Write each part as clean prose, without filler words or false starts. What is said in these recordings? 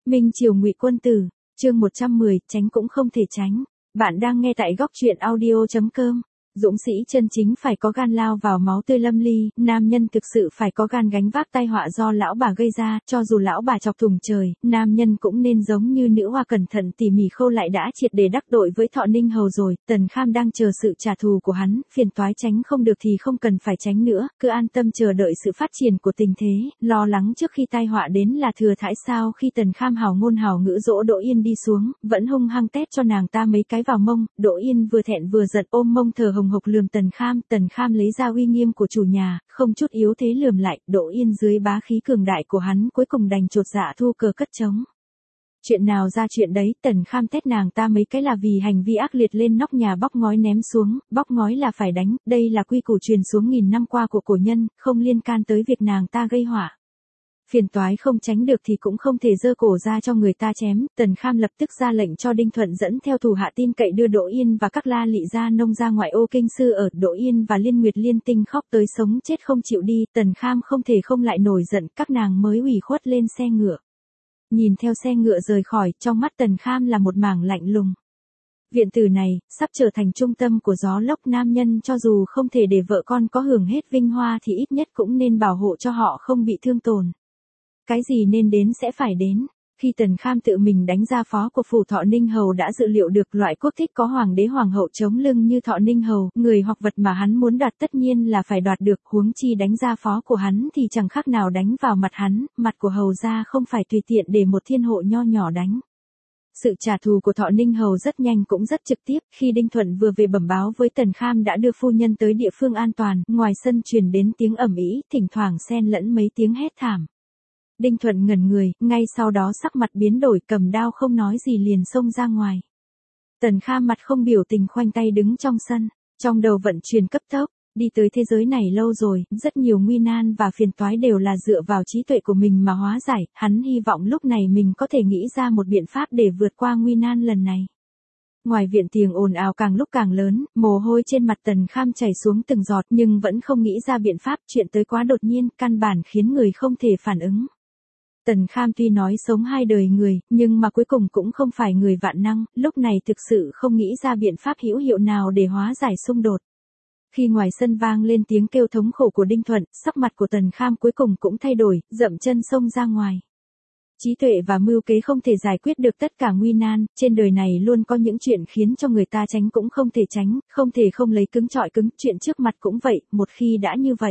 Minh Triều Ngụy Quân Tử, chương 110, tránh cũng không thể tránh. Bạn đang nghe tại góc truyện audio.com. Dũng sĩ chân chính phải có gan lao vào máu tươi lâm ly, nam nhân thực sự phải có gan gánh vác tai họa do lão bà gây ra, cho dù lão bà chọc thủng trời, nam nhân cũng nên giống như nữ hoa cẩn thận tỉ mỉ khâu lại đã triệt để đắc tội với Thọ Ninh Hầu rồi. Tần Kham đang chờ sự trả thù của hắn, phiền toái tránh không được thì không cần phải tránh nữa, cứ an tâm chờ đợi sự phát triển của tình thế, lo lắng trước khi tai họa đến là thừa thãi sao. Khi Tần Kham hào ngôn hào ngữ dỗ Đỗ Yên đi xuống, vẫn hung hăng tét cho nàng ta mấy cái vào mông, Đỗ Yên vừa thẹn vừa giận ôm mông thở hồng hộc lườm Tần Kham lấy ra uy nghiêm của chủ nhà, không chút yếu thế lườm lại. Đỗ Yên dưới bá khí cường đại của hắn cuối cùng đành chột dạ thu cờ cất trống. Chuyện nào ra chuyện đấy, Tần Kham tét nàng ta mấy cái là vì hành vi ác liệt lên nóc nhà bóc ngói ném xuống, bóc ngói là phải đánh, đây là quy củ truyền xuống nghìn năm qua của cổ nhân, không liên can tới việc nàng ta gây họa. Phiền toái không tránh được thì cũng không thể giơ cổ ra cho người ta chém. Tần Kham lập tức ra lệnh cho Đinh Thuận dẫn theo thủ hạ tin cậy đưa Đỗ Yên và các la lị gia nông ra ngoại ô kinh sư ở. Đỗ Yên và Liên Nguyệt Liên Tinh khóc tới sống chết không chịu đi, Tần Kham không thể không lại nổi giận, các nàng mới ủy khuất lên xe ngựa. Nhìn theo xe ngựa rời khỏi, trong mắt Tần Kham là một mảng lạnh lùng. Viện tử này, sắp trở thành trung tâm của gió lốc, nam nhân cho dù không thể để vợ con có hưởng hết vinh hoa thì ít nhất cũng nên bảo hộ cho họ không bị thương tổn. Cái gì nên đến sẽ phải đến. Khi Tần Kham tự mình đánh ra phó của phủ Thọ Ninh Hầu đã dự liệu được loại quốc thích có hoàng đế hoàng hậu chống lưng như Thọ Ninh Hầu, người hoặc vật mà hắn muốn đoạt tất nhiên là phải đoạt được, huống chi đánh ra phó của hắn thì chẳng khác nào đánh vào mặt hắn, mặt của hầu gia không phải tùy tiện để một thiên hộ nho nhỏ đánh. Sự trả thù của Thọ Ninh Hầu rất nhanh cũng rất trực tiếp, khi Đinh Thuận vừa về bẩm báo với Tần Kham đã đưa phu nhân tới địa phương an toàn, ngoài sân truyền đến tiếng ầm ĩ, thỉnh thoảng xen lẫn mấy tiếng hét thảm. Đinh Thuận ngẩn người, ngay sau đó sắc mặt biến đổi, cầm đao không nói gì liền xông ra ngoài. Tần Kham mặt không biểu tình khoanh tay đứng trong sân, trong đầu vận chuyển cấp tốc, đi tới thế giới này lâu rồi, rất nhiều nguy nan và phiền toái đều là dựa vào trí tuệ của mình mà hóa giải, hắn hy vọng lúc này mình có thể nghĩ ra một biện pháp để vượt qua nguy nan lần này. Ngoài viện tiếng ồn ào càng lúc càng lớn, mồ hôi trên mặt Tần Kham chảy xuống từng giọt nhưng vẫn không nghĩ ra biện pháp, chuyện tới quá đột nhiên, căn bản khiến người không thể phản ứng. Tần Kham tuy nói sống hai đời người, nhưng mà cuối cùng cũng không phải người vạn năng, lúc này thực sự không nghĩ ra biện pháp hữu hiệu nào để hóa giải xung đột. Khi ngoài sân vang lên tiếng kêu thống khổ của Đinh Thuận, sắc mặt của Tần Kham cuối cùng cũng thay đổi, dậm chân xông ra ngoài. Trí tuệ và mưu kế không thể giải quyết được tất cả nguy nan, trên đời này luôn có những chuyện khiến cho người ta tránh cũng không thể tránh, không thể không lấy cứng trọi cứng, chuyện trước mặt cũng vậy, một khi đã như vậy.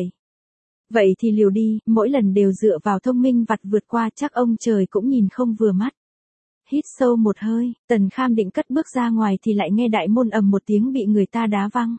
Vậy thì liều đi, mỗi lần đều dựa vào thông minh vặt vượt qua, chắc ông trời cũng nhìn không vừa mắt. Hít sâu một hơi, Tần Kham định cất bước ra ngoài thì lại nghe đại môn ầm một tiếng bị người ta đá văng.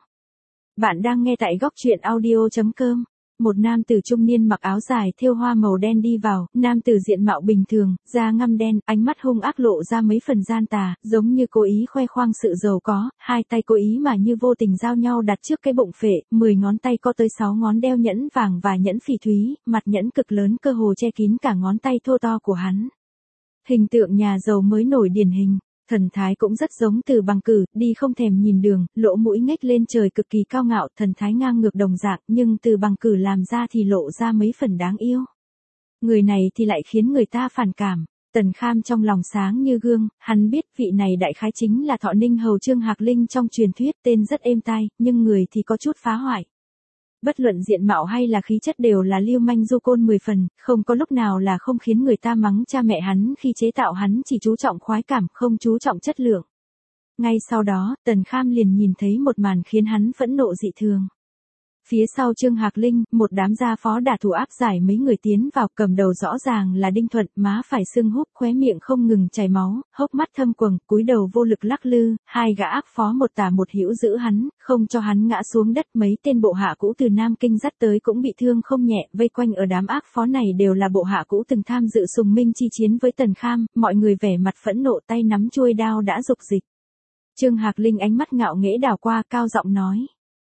Bạn đang nghe tại góc truyện audio.com. Một nam tử trung niên mặc áo dài thêu hoa màu đen đi vào, nam tử diện mạo bình thường, da ngăm đen, ánh mắt hung ác lộ ra mấy phần gian tà, giống như cố ý khoe khoang sự giàu có, hai tay cố ý mà như vô tình giao nhau đặt trước cái bụng phệ, 10 ngón tay có tới 6 ngón đeo nhẫn vàng và nhẫn phỉ thúy, mặt nhẫn cực lớn cơ hồ che kín cả ngón tay thô to của hắn. Hình tượng nhà giàu mới nổi điển hình. Thần thái cũng rất giống Từ Bằng Cử, đi không thèm nhìn đường, lỗ mũi ngếch lên trời cực kỳ cao ngạo, thần thái ngang ngược đồng dạng, nhưng Từ Bằng Cử làm ra thì lộ ra mấy phần đáng yêu. Người này thì lại khiến người ta phản cảm. Tần Kham trong lòng sáng như gương, hắn biết vị này đại khái chính là Thọ Ninh Hầu Trương Hạc Linh trong truyền thuyết, tên rất êm tai, nhưng người thì có chút phá hoại. Bất luận diện mạo hay là khí chất đều là lưu manh du côn 10 phần, không có lúc nào là không khiến người ta mắng cha mẹ hắn, khi chế tạo hắn chỉ chú trọng khoái cảm, không chú trọng chất lượng. Ngay sau đó, Tần Kham liền nhìn thấy một màn khiến hắn phẫn nộ dị thường. Phía sau Trương Hạc Linh, một đám gia phó đả thủ áp giải mấy người tiến vào, cầm đầu rõ ràng là Đinh Thuận, má phải sưng húp, khóe miệng không ngừng chảy máu, hốc mắt thâm quầng, cúi đầu vô lực lắc lư, hai gã ác phó một tả một hữu giữ hắn, không cho hắn ngã xuống đất, mấy tên bộ hạ cũ từ Nam Kinh dắt tới cũng bị thương không nhẹ, vây quanh ở đám ác phó này đều là bộ hạ cũ từng tham dự Sùng Minh chi chiến với Tần Kham, mọi người vẻ mặt phẫn nộ, tay nắm chuôi đao đã dục dịch. Trương Hạc Linh ánh mắt ngạo nghễ đảo qua, cao giọng nói.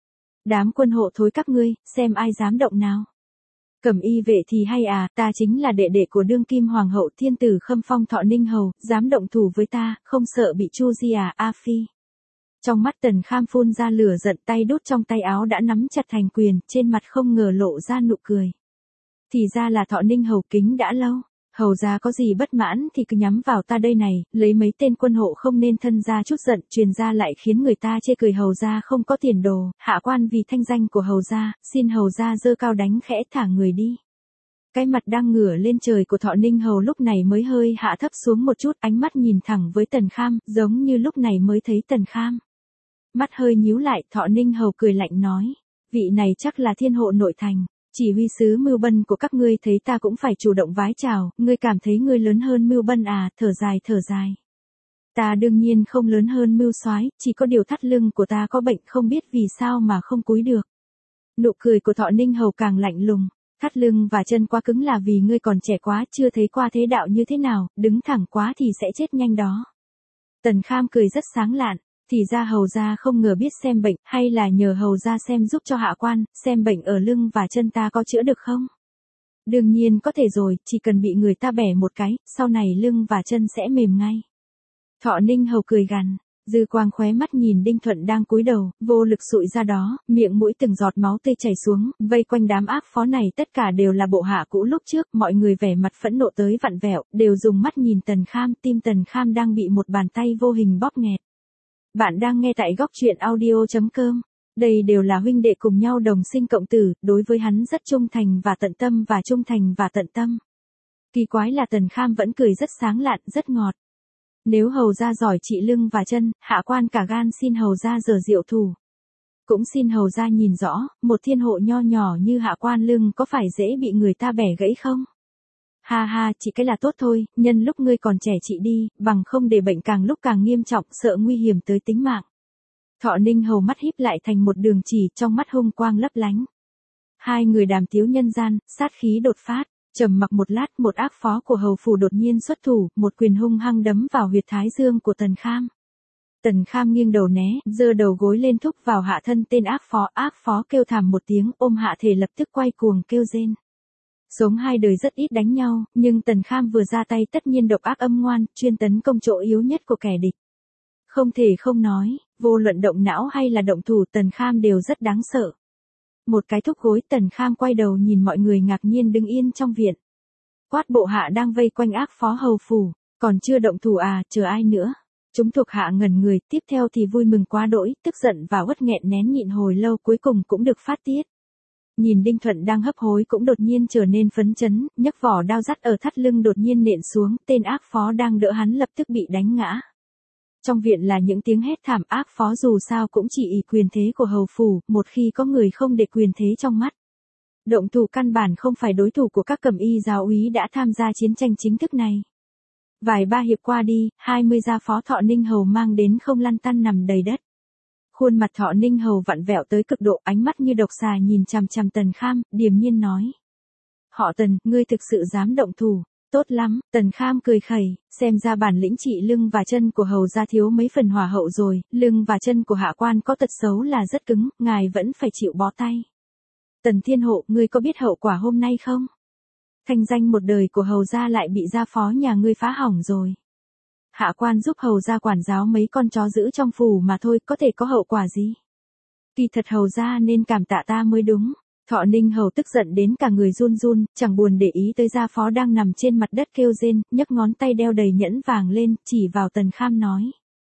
Đám quân hộ thối các ngươi, xem ai dám động nào. Cẩm y vệ thì hay à, ta chính là đệ đệ của đương kim hoàng hậu thiên tử Khâm Phong Thọ Ninh Hầu, dám động thủ với ta, không sợ bị chu di à, A Phi. Trong mắt Tần Kham phun ra lửa giận, tay đút trong tay áo đã nắm chặt thành quyền, trên mặt không ngờ lộ ra nụ cười. Thì ra là Thọ Ninh Hầu kính đã lâu. Hầu gia có gì bất mãn thì cứ nhắm vào ta đây này, lấy mấy tên quân hộ không nên thân ra chút giận, truyền ra lại khiến người ta chê cười hầu gia không có tiền đồ, hạ quan vì thanh danh của hầu gia, xin hầu gia giơ cao đánh khẽ thả người đi. Cái mặt đang ngửa lên trời của Thọ Ninh Hầu lúc này mới hơi hạ thấp xuống một chút, ánh mắt nhìn thẳng với Tần Kham, giống như lúc này mới thấy Tần Kham. Mắt hơi nhíu lại, Thọ Ninh Hầu cười lạnh nói, vị này chắc là thiên hộ nội thành. Chỉ huy sứ Mưu Bân của các ngươi thấy ta cũng phải chủ động vái chào, ngươi cảm thấy ngươi lớn hơn Mưu Bân à, thở dài. Ta đương nhiên không lớn hơn Mưu Soái, chỉ có điều thắt lưng của ta có bệnh không biết vì sao mà không cúi được. Nụ cười của Thọ Ninh Hầu càng lạnh lùng, thắt lưng và chân quá cứng là vì ngươi còn trẻ quá, chưa thấy qua thế đạo như thế nào, đứng thẳng quá thì sẽ chết nhanh đó. Tần Kham cười rất sáng lạn. Thì ra hầu gia không ngờ biết xem bệnh, hay là nhờ hầu gia xem giúp cho hạ quan, xem bệnh ở lưng và chân ta có chữa được không? Đương nhiên có thể rồi, chỉ cần bị người ta bẻ một cái, sau này lưng và chân sẽ mềm ngay. Thọ Ninh Hầu cười gằn, dư quang khóe mắt nhìn Đinh Thuận đang cúi đầu, vô lực sụi ra đó, miệng mũi từng giọt máu tươi chảy xuống, vây quanh đám ác phó này tất cả đều là bộ hạ cũ lúc trước, mọi người vẻ mặt phẫn nộ tới vặn vẹo, đều dùng mắt nhìn Tần Kham, tim Tần Kham đang bị một bàn tay vô hình bóp nghẹt. Bạn đang nghe tại góc truyện audio.com. Đây đều là huynh đệ cùng nhau đồng sinh cộng tử, đối với hắn rất trung thành và tận tâm. Kỳ quái là Tần Kham vẫn cười rất sáng lạn, rất ngọt. Nếu hầu gia giỏi trị lưng và chân, hạ quan cả gan xin hầu gia giở diệu thủ. Cũng xin hầu gia nhìn rõ, một thiên hộ nho nhỏ như hạ quan lưng có phải dễ bị người ta bẻ gãy không? Ha ha, chỉ cái là tốt thôi, nhân lúc ngươi còn trẻ trị đi, bằng không để bệnh càng lúc càng nghiêm trọng, sợ nguy hiểm tới tính mạng. Thọ Ninh Hầu mắt híp lại thành một đường chỉ, trong mắt hung quang lấp lánh. Hai người đàm tiếu nhân gian, sát khí đột phát, trầm mặc một lát, một ác phó của hầu phủ đột nhiên xuất thủ, một quyền hung hăng đấm vào huyệt thái dương của Tần Kham. Tần Kham nghiêng đầu né, giơ đầu gối lên thúc vào hạ thân tên ác phó kêu thảm một tiếng, ôm hạ thể lập tức quay cuồng kêu rên. Sống hai đời rất ít đánh nhau, nhưng Tần Kham vừa ra tay tất nhiên độc ác âm ngoan, chuyên tấn công chỗ yếu nhất của kẻ địch. Không thể không nói, vô luận động não hay là động thủ Tần Kham đều rất đáng sợ. Một cái thúc gối Tần Kham quay đầu nhìn mọi người ngạc nhiên đứng yên trong viện. Quát bộ hạ đang vây quanh ác phó hầu phủ, còn chưa động thủ à, chờ ai nữa. Chúng thuộc hạ ngẩn người, tiếp theo thì vui mừng quá đỗi, tức giận và uất nghẹn nén nhịn hồi lâu cuối cùng cũng được phát tiết. Nhìn Đinh Thuận đang hấp hối cũng đột nhiên trở nên phấn chấn, nhấc vỏ đao dắt ở thắt lưng đột nhiên nện xuống, tên ác phó đang đỡ hắn lập tức bị đánh ngã. Trong viện là những tiếng hét thảm, ác phó dù sao cũng chỉ ỷ quyền thế của hầu phủ, một khi có người không để quyền thế trong mắt. Động thủ căn bản không phải đối thủ của các cẩm y giáo úy đã tham gia chiến tranh chính thức này. Vài ba hiệp qua đi, 20 gia phó Thọ Ninh Hầu mang đến không lăn tăn nằm đầy đất. Khuôn mặt Thọ Ninh Hầu vặn vẹo tới cực độ, ánh mắt như độc xà nhìn chằm chằm Tần Kham, điềm nhiên nói. Họ Tần, ngươi thực sự dám động thủ, tốt lắm, Tần Kham cười khẩy, xem ra bản lĩnh trị lưng và chân của hầu gia thiếu mấy phần hòa hậu rồi, lưng và chân của hạ quan có tật xấu là rất cứng, ngài vẫn phải chịu bó tay. Tần Thiên Hộ, ngươi có biết hậu quả hôm nay không? Thanh danh một đời của hầu gia lại bị gia phó nhà ngươi phá hỏng rồi. Hạ quan giúp hầu gia quản giáo mấy con chó giữ trong phủ mà thôi, có thể có hậu quả gì? Kỳ thật hầu gia nên cảm tạ ta mới đúng. Thọ Ninh Hầu tức giận đến cả người run run, chẳng buồn để ý tới gia phó đang nằm trên mặt đất kêu rên, nhấc ngón tay đeo đầy nhẫn vàng lên, chỉ vào Tần Kham nói.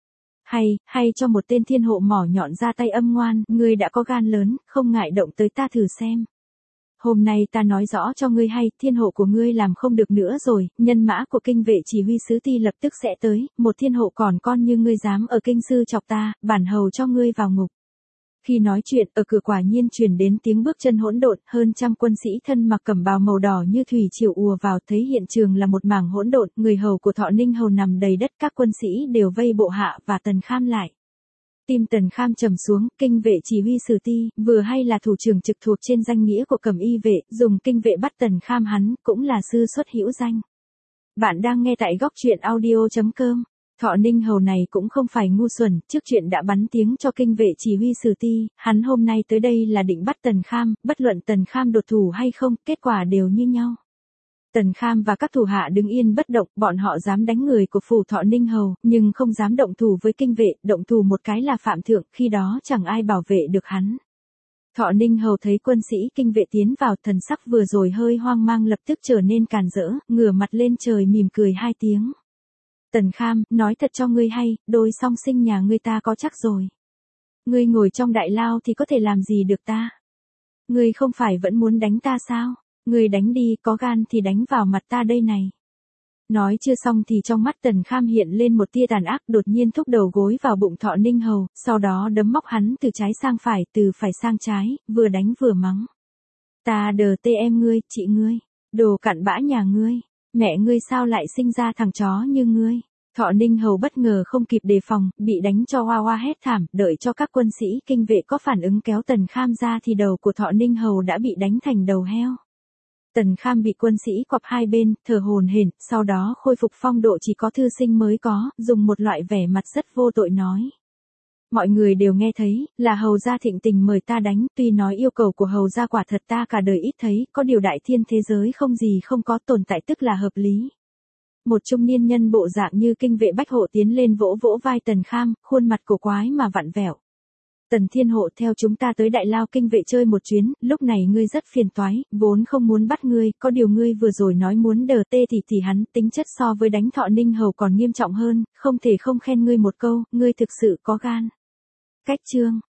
Hay cho một tên thiên hộ mỏ nhọn ra tay âm ngoan, ngươi đã có gan lớn, không ngại động tới ta thử xem. Hôm nay ta nói rõ cho ngươi hay, thiên hộ của ngươi làm không được nữa rồi, nhân mã của kinh vệ chỉ huy sứ ti lập tức sẽ tới, một thiên hộ còn con như ngươi dám ở kinh sư chọc ta, bản hầu cho ngươi vào ngục. Khi nói chuyện, ở cửa quả nhiên truyền đến tiếng bước chân hỗn độn, hơn trăm quân sĩ thân mặc cẩm bào màu đỏ như thủy triều ùa vào, thấy hiện trường là một mảng hỗn độn, người hầu của Thọ Ninh Hầu nằm đầy đất, các quân sĩ đều vây bộ hạ và Tần Kham lại. Tim Tần Kham trầm xuống, kinh vệ chỉ huy sử ti, vừa hay là thủ trưởng trực thuộc trên danh nghĩa của cẩm y vệ, dùng kinh vệ bắt Tần Kham hắn, cũng là sư xuất hữu danh. Bạn đang nghe tại góc truyện audio.com. Thọ Ninh Hầu này cũng không phải ngu xuẩn, trước chuyện đã bắn tiếng cho kinh vệ chỉ huy sử ti, hắn hôm nay tới đây là định bắt Tần Kham, bất luận Tần Kham đột thủ hay không, kết quả đều như nhau. Tần Kham và các thủ hạ đứng yên bất động, bọn họ dám đánh người của phủ Thọ Ninh Hầu, nhưng không dám động thủ với kinh vệ, động thủ một cái là phạm thượng, khi đó chẳng ai bảo vệ được hắn. Thọ Ninh Hầu thấy quân sĩ kinh vệ tiến vào, thần sắc vừa rồi hơi hoang mang lập tức trở nên càn rỡ, ngửa mặt lên trời mỉm cười hai tiếng. Tần Kham, nói thật cho ngươi hay, đôi song sinh nhà ngươi ta có chắc rồi. Ngươi ngồi trong đại lao thì có thể làm gì được ta? Ngươi không phải vẫn muốn đánh ta sao? Ngươi đánh đi, có gan thì đánh vào mặt ta đây này. Nói chưa xong thì trong mắt Tần Kham hiện lên một tia tàn ác, đột nhiên thúc đầu gối vào bụng Thọ Ninh Hầu, sau đó đấm móc hắn từ trái sang phải, từ phải sang trái, vừa đánh vừa mắng. Ta đờ tê em ngươi, chị ngươi, đồ cặn bã nhà ngươi, mẹ ngươi sao lại sinh ra thằng chó như ngươi. Thọ Ninh Hầu bất ngờ không kịp đề phòng, bị đánh cho hoa hoa hét thảm, đợi cho các quân sĩ kinh vệ có phản ứng kéo Tần Kham ra thì đầu của Thọ Ninh Hầu đã bị đánh thành đầu heo. Tần Kham bị quân sĩ quặp hai bên, thở hổn hển, sau đó khôi phục phong độ chỉ có thư sinh mới có, dùng một loại vẻ mặt rất vô tội nói. Mọi người đều nghe thấy, là hầu gia thịnh tình mời ta đánh, tuy nói yêu cầu của hầu gia quả thật ta cả đời ít thấy, có điều đại thiên thế giới không gì không có tồn tại tức là hợp lý. Một trung niên nhân bộ dạng như kinh vệ bách hộ tiến lên vỗ vỗ vai Tần Kham, khuôn mặt cổ quái mà vặn vẹo. Tần Thiên Hộ theo chúng ta tới Đại Lao kinh vệ chơi một chuyến, lúc này ngươi rất phiền toái, vốn không muốn bắt ngươi, có điều ngươi vừa rồi nói muốn đờ tê thì hắn, tính chất so với đánh Thọ Ninh Hầu còn nghiêm trọng hơn, không thể không khen ngươi một câu, ngươi thực sự có gan. Cách chương